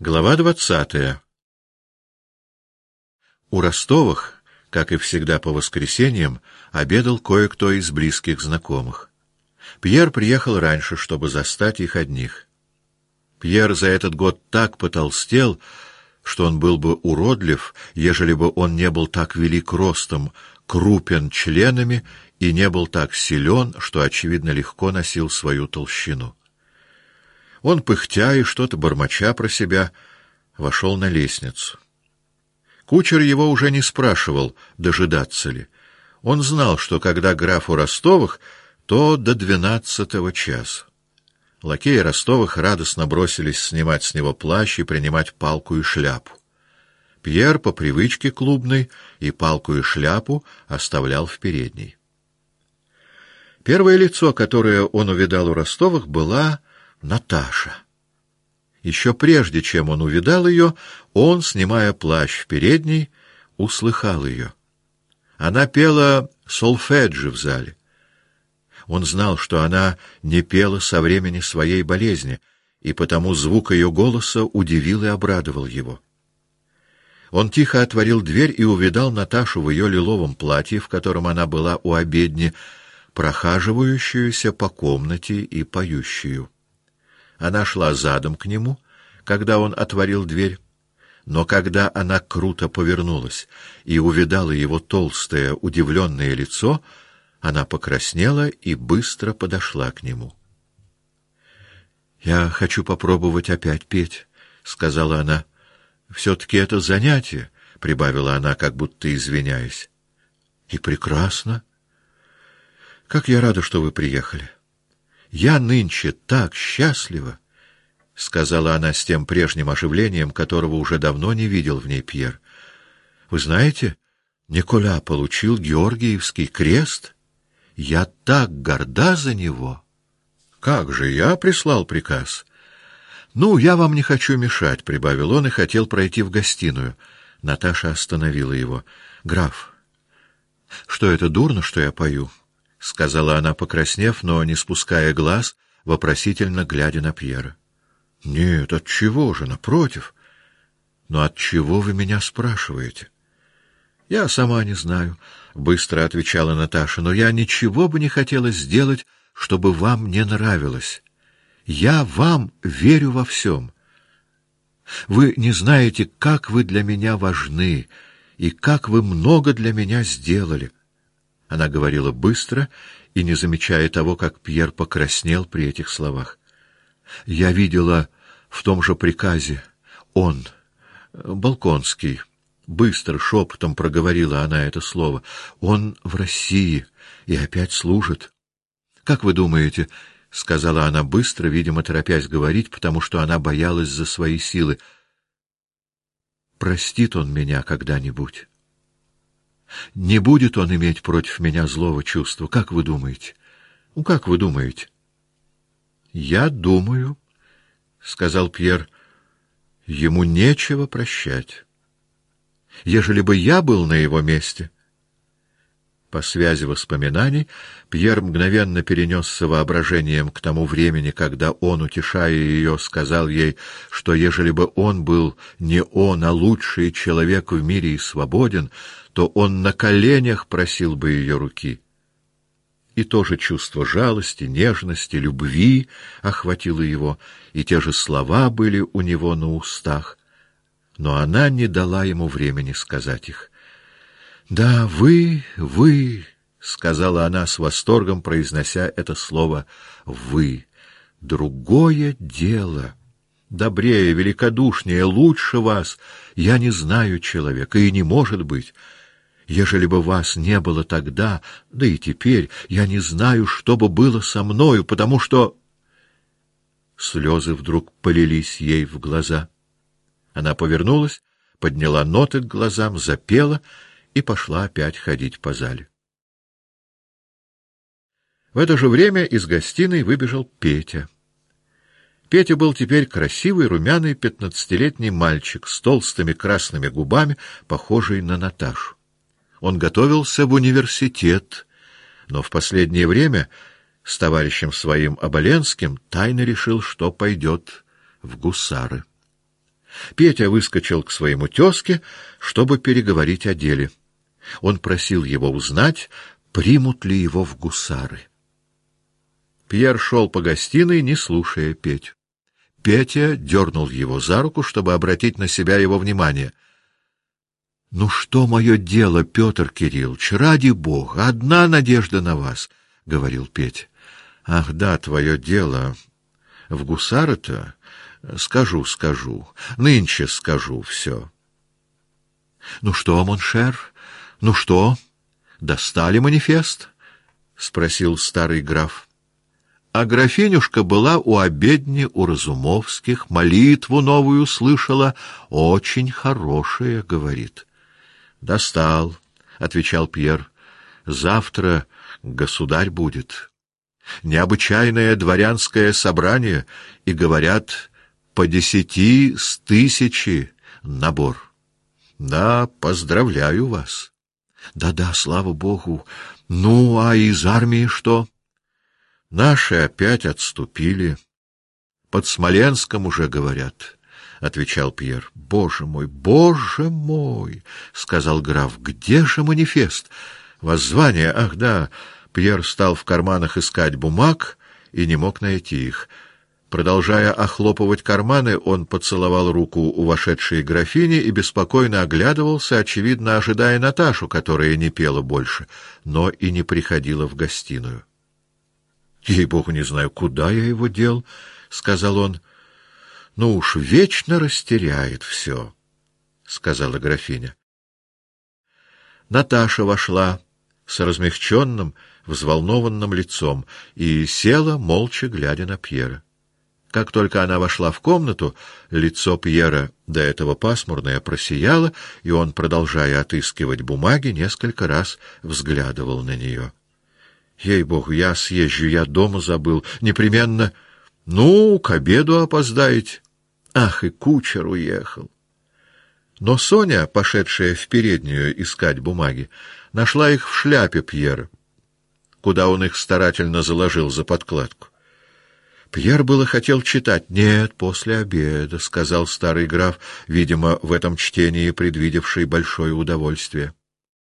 Глава 20. У Ростовых, как и всегда по воскресеньям, обедал кое-кто из близких знакомых. Пьер приехал раньше, чтобы застать их одних. Пьер за этот год так потолстел, что он был бы уродлив, ежели бы он не был так велик ростом, крупен членами и не был так силен, что, очевидно, легко носил свою толщину. Он, пыхтя и что-то бормоча про себя, вошел на лестницу. Кучер его уже не спрашивал, дожидаться ли. Он знал, что когда граф у Ростовых, то до 12 часа. Лакеи Ростовых радостно бросились снимать с него плащ и принимать палку и шляпу. Пьер по привычке клубной и палку и шляпу оставлял в передней. Первое лицо, которое он увидал у Ростовых, была Наташа. Еще прежде, чем он увидал ее, он, снимая плащ в передней, услыхал ее. Она пела сольфеджи в зале. Он знал, что она не пела со времени своей болезни, и потому звук ее голоса удивил и обрадовал его. Он тихо отворил дверь и увидал Наташу в ее лиловом платье, в котором она была у обедни, прохаживающуюся по комнате и поющую. Она шла задом к нему, когда он отворил дверь, но когда она круто повернулась и увидала его толстое, удивленное лицо, она покраснела и быстро подошла к нему. «Я хочу попробовать опять петь», — сказала она. «Все-таки это занятие», — прибавила она, как будто извиняясь. «И прекрасно. Как я рада, что вы приехали. Я нынче так счастлива», — сказала она с тем прежним оживлением, которого уже давно не видел в ней Пьер. «Вы знаете, Николя получил Георгиевский крест. Я так горда за него». «Как же, я прислал приказ». «Ну, я вам не хочу мешать», — прибавил он и хотел пройти в гостиную. Наташа остановила его. «Граф, что это дурно, что я пою?» — сказала она, покраснев, но не спуская глаз, вопросительно глядя на Пьера. «Нет, отчего же, напротив. Но отчего вы меня спрашиваете?» «Я сама не знаю», — быстро отвечала Наташа, «но я ничего бы не хотела сделать, чтобы вам не нравилось. Я вам верю во всем. Вы не знаете, как вы для меня важны и как вы много для меня сделали». Она говорила быстро и не замечая того, как Пьер покраснел при этих словах. «Я видела в том же приказе. Он, Балконский», — быстро шепотом проговорила она это слово, — «он в России и опять служит. Как вы думаете, — сказала она быстро, видимо, торопясь говорить, потому что она боялась за свои силы, — простит он меня когда-нибудь? Не будет он иметь против меня злого чувства? Как вы думаете? Ну, как вы думаете?» «Я думаю, — сказал Пьер, — ему нечего прощать. Ежели бы я был на его месте...» По связи воспоминаний Пьер мгновенно перенесся воображением к тому времени, когда он, утешая ее, сказал ей, что ежели бы он был не он, а лучший человек в мире и свободен, то он на коленях просил бы ее руки. И то же чувство жалости, нежности, любви охватило его, и те же слова были у него на устах, но она не дала ему времени сказать их. «Да, вы, — сказала она с восторгом, произнося это слово «вы», — другое дело. Добрее, великодушнее, лучше вас я не знаю человека, и не может быть. Ежели бы вас не было тогда, да и теперь, я не знаю, что бы было со мною, потому что...» Слезы вдруг полились ей в глаза. Она повернулась, подняла ноты к глазам, запела и пошла опять ходить по зале. В это же время из гостиной выбежал Петя. Петя был теперь красивый, румяный 15-летний мальчик с толстыми красными губами, похожий на Наташу. Он готовился в университет, но в последнее время с товарищем своим Оболенским тайно решил, что пойдет в гусары. Петя выскочил к своему тезке, чтобы переговорить о деле. Он просил его узнать, примут ли его в гусары. Пьер шел по гостиной, не слушая Петю. Петя дернул его за руку, чтобы обратить на себя его внимание. — Ну что мое дело, Петр Кириллович, ради бога, одна надежда на вас, — говорил Петя. — Ах да, твое дело. В гусары-то? Скажу, нынче скажу все. — Ну что, моншер, ну что, достали манифест? — спросил старый граф. А графинюшка была у обедни у Разумовских, молитву новую слышала, очень хорошая, говорит. — Достал, — отвечал Пьер, — завтра государь будет. Необычайное дворянское собрание, и, говорят, по 10 с 1000 набор. Да, поздравляю вас. Да-да, слава богу. Ну, а из армии что? Наши опять отступили. Под Смоленском уже говорят, — отвечал Пьер. — Боже мой, — сказал граф, — где же манифест? Воззвание, ах да. Пьер стал в карманах искать бумаг и не мог найти их. Продолжая охлопывать карманы, он поцеловал руку у вошедшей графини и беспокойно оглядывался, очевидно, ожидая Наташу, которая не пела больше, но и не приходила в гостиную. — Ей-богу, не знаю, куда я его дел, — сказал он. — Ну уж вечно растеряет все, — сказала графиня. Наташа вошла с размягченным, взволнованным лицом и села, молча глядя на Пьера. Как только она вошла в комнату, лицо Пьера, до этого пасмурное, просияло, и он, продолжая отыскивать бумаги, несколько раз взглядывал на нее. — Ей-богу, я съезжу, я дома забыл. Непременно. Ну, к обеду опоздаете. Ах, и кучер уехал. Но Соня, пошедшая в переднюю искать бумаги, нашла их в шляпе Пьера, куда он их старательно заложил за подкладку. Пьер было хотел читать. — Нет, после обеда, — сказал старый граф, видимо, в этом чтении предвидевший большое удовольствие.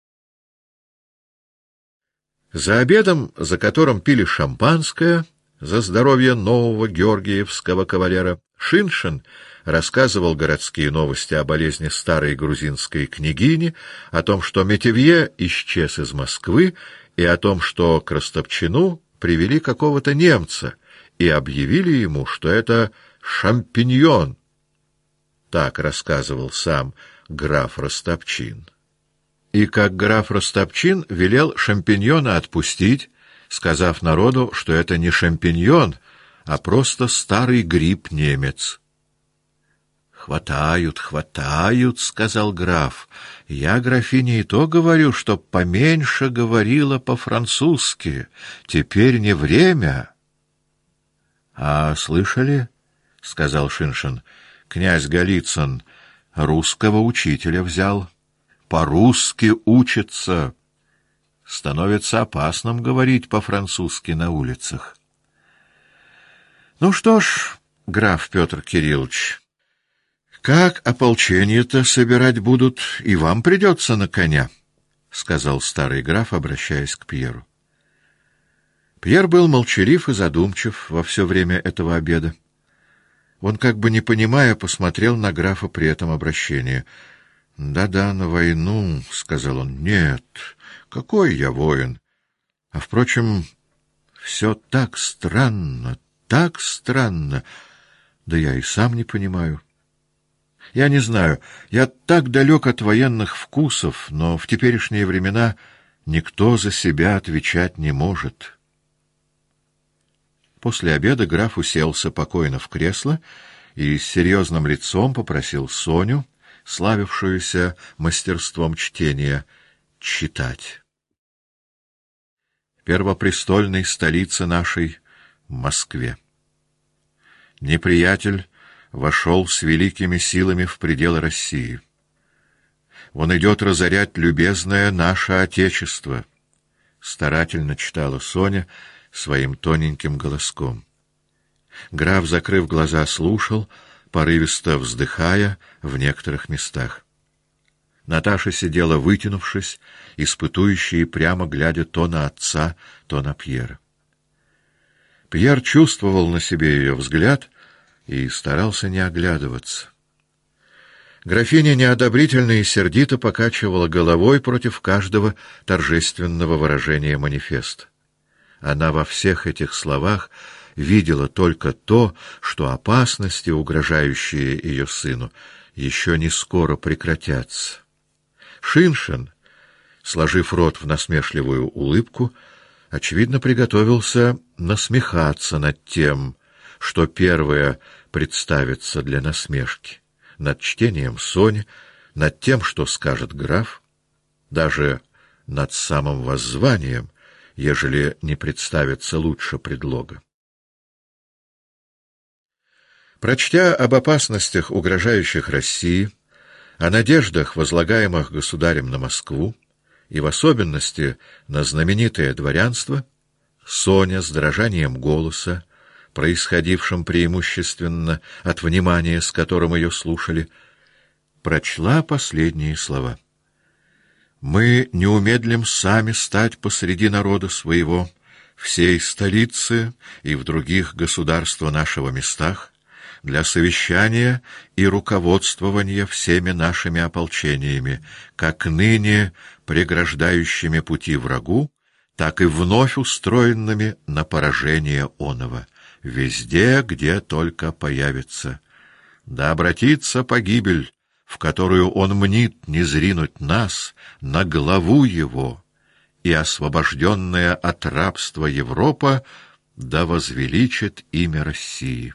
За обедом, за которым пили шампанское, за здоровье нового георгиевского кавалера, Шиншин рассказывал городские новости о болезни старой грузинской княгини, о том, что Метевье исчез из Москвы, и о том, что к Растопчину привели какого-то немца и объявили ему, что это шампиньон. Так рассказывал сам граф Растопчин. И как граф Растопчин велел шампиньона отпустить, сказав народу, что это не шампиньон, а просто старый гриб-немец. «Хватают, хватают», — сказал граф. «Я графине и то говорю, чтоб поменьше говорила по-французски. Теперь не время». «А слышали?» — сказал Шиншин. «Князь Голицын русского учителя взял. По-русски учится. Становится опасным говорить по-французски на улицах». «Ну что ж, граф Петр Кириллович, как ополчение-то собирать будут, и вам придется на коня», — сказал старый граф, обращаясь к Пьеру. Пьер был молчалив и задумчив во все время этого обеда. Он, как бы не понимая, посмотрел на графа при этом обращении. «Да-да, на войну», — сказал он. «Нет, какой я воин? А, впрочем, все так странно, так странно. Да я и сам не понимаю. Я не знаю, я так далек от военных вкусов, но в теперешние времена никто за себя отвечать не может». После обеда граф уселся покойно в кресло и с серьезным лицом попросил Соню, славившуюся мастерством чтения, читать. Первопрестольной столице нашей, Москве. Неприятель вошел с великими силами в пределы России. Он идет разорять любезное наше Отечество, — старательно читала Соня своим тоненьким голоском. Граф, закрыв глаза, слушал, порывисто вздыхая в некоторых местах. Наташа сидела, вытянувшись, испытующая и прямо глядя то на отца, то на Пьера. Пьер чувствовал на себе ее взгляд и старался не оглядываться. Графиня неодобрительно и сердито покачивала головой против каждого торжественного выражения манифеста. Она во всех этих словах видела только то, что опасности, угрожающие ее сыну, еще не скоро прекратятся. Шиншин, сложив рот в насмешливую улыбку, очевидно, приготовился насмехаться над тем, что первое представится для насмешки, над чтением Сони, над тем, что скажет граф, даже над самым воззванием, ежели не представится лучше предлога. Прочтя об опасностях, угрожающих России, о надеждах, возлагаемых государем на Москву, и в особенности на знаменитое дворянство, Соня с дрожанием голоса, происходившим преимущественно от внимания, с которым ее слушали, прочла последние слова. «Мы не умедлим сами стать посреди народа своего, всей столицы и в других государства нашего местах, для совещания и руководствования всеми нашими ополчениями, как ныне преграждающими пути врагу, так и вновь устроенными на поражение оного, везде, где только появится. Да обратится погибель, в которую он мнит не зринуть нас, на главу его, и освобожденная от рабства Европа да возвеличит имя России».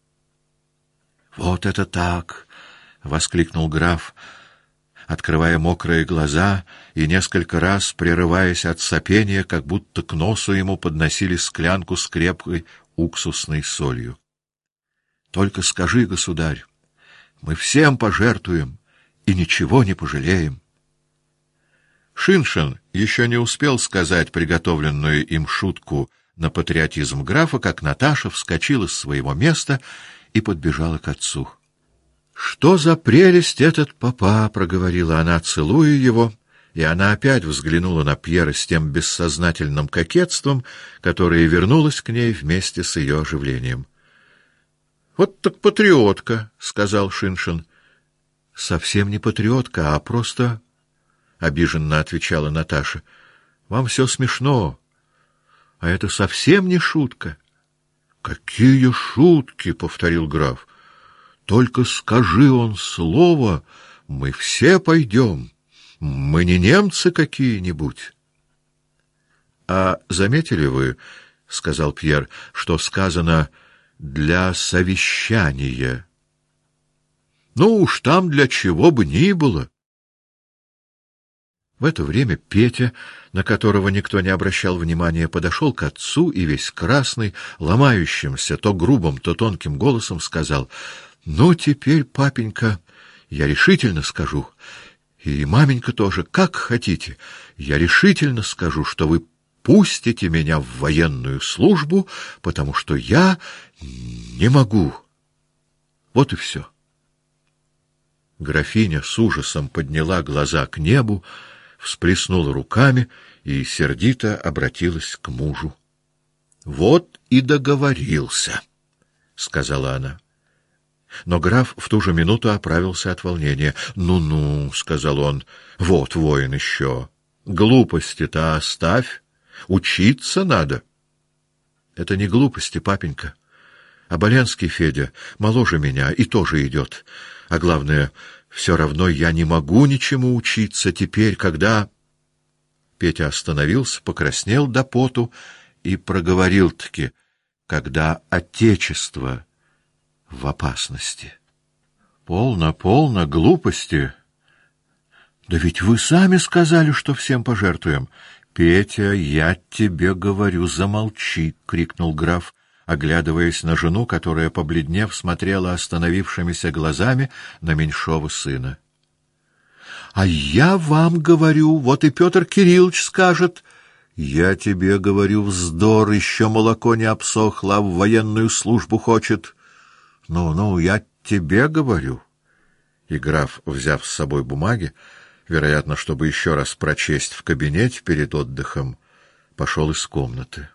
«Вот это так!» — воскликнул граф, открывая мокрые глаза и несколько раз прерываясь от сопения, как будто к носу ему подносили склянку с крепкой уксусной солью. «Только скажи, государь, мы всем пожертвуем и ничего не пожалеем». Шиншин еще не успел сказать приготовленную им шутку на патриотизм графа, как Наташа вскочила с своего места и подбежала к отцу. «Что за прелесть этот папа!» — проговорила она, целуя его, и она опять взглянула на Пьера с тем бессознательным кокетством, которое вернулось к ней вместе с ее оживлением. «Вот так патриотка!» — сказал Шиншин. «Совсем не патриотка, а просто...» — обиженно отвечала Наташа. «Вам все смешно, а это совсем не шутка». «Какие шутки!» — повторил граф. «Только скажи он слово, мы все пойдем. Мы не немцы какие-нибудь». «А заметили вы, — сказал Пьер, — что сказано «для совещания»? Ну уж там для чего бы ни было». В это время Петя, на которого никто не обращал внимания, подошел к отцу и весь красный, ломающимся, то грубым, то тонким голосом сказал: «Ну, теперь, папенька, я решительно скажу, и маменька тоже, как хотите, я решительно скажу, что вы пустите меня в военную службу, потому что я не могу. Вот и все». Графиня с ужасом подняла глаза к небу, всплеснула руками и сердито обратилась к мужу. «Вот и договорился», — сказала она. Но граф в ту же минуту оправился от волнения. «Ну-ну», — сказал он, — «вот воин еще. Глупости-то оставь, учиться надо». «Это не глупости, папенька. Оболенский Федя моложе меня и тоже идет. А главное, все равно я не могу ничему учиться теперь, когда...» Петя остановился, покраснел до поту и проговорил-таки: «Когда отечество в опасности». «Полно, полно, глупости. Да ведь вы сами сказали, что всем пожертвуем». «Петя, я тебе говорю, замолчи!» — крикнул граф, оглядываясь на жену, которая, побледнев, смотрела остановившимися глазами на меньшого сына. «А я вам говорю, вот и Петр Кириллович скажет». «Я тебе говорю, вздор, еще молоко не обсохло, а в военную службу хочет». «Ну-ну, я тебе говорю». И граф, взяв с собой бумаги, вероятно, чтобы еще раз прочесть в кабинете перед отдыхом, пошел из комнаты.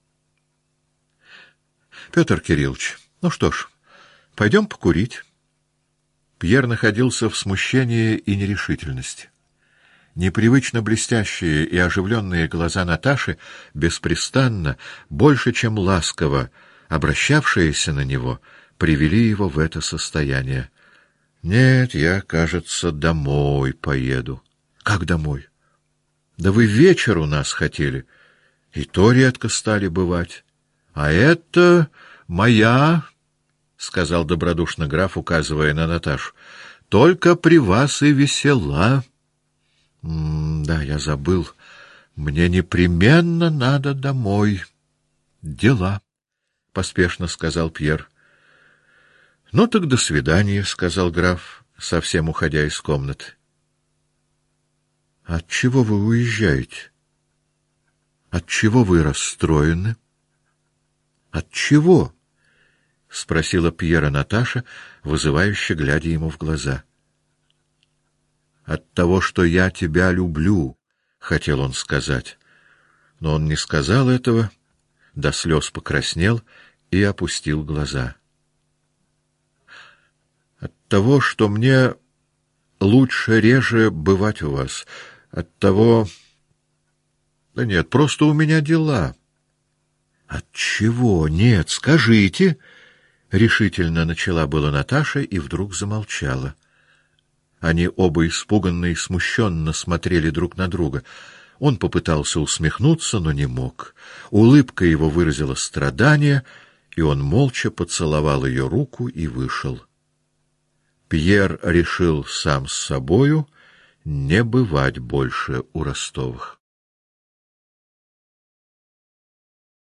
«Петр Кириллович, ну что ж, пойдем покурить». Пьер находился в смущении и нерешительности. Непривычно блестящие и оживленные глаза Наташи беспрестанно, больше чем ласково, обращавшиеся на него, привели его в это состояние. «Нет, я, кажется, домой поеду». «Как домой?» «Да вы вечер у нас хотели, и то редко стали бывать. А это моя...» — сказал добродушно граф, указывая на Наташу. — Только при вас и весела. — Да, я забыл. Мне непременно надо домой. — Дела, — поспешно сказал Пьер. — Ну так до свидания, — сказал граф, совсем уходя из комнаты. — Отчего вы уезжаете? Отчего вы расстроены? — Отчего? — спросила Пьера Наташа, вызывающе глядя ему в глаза. — От того, что я тебя люблю, — хотел он сказать. Но он не сказал этого, до слез покраснел и опустил глаза. — От того, что мне лучше реже бывать у вас. От того... Да нет, просто у меня дела. — От чего? Нет, скажите... — решительно начала была Наташа и вдруг замолчала. Они оба испуганно и смущенно смотрели друг на друга. Он попытался усмехнуться, но не мог. Улыбка его выразила страдание, и он молча поцеловал ее руку и вышел. Пьер решил сам с собою не бывать больше у Ростовых.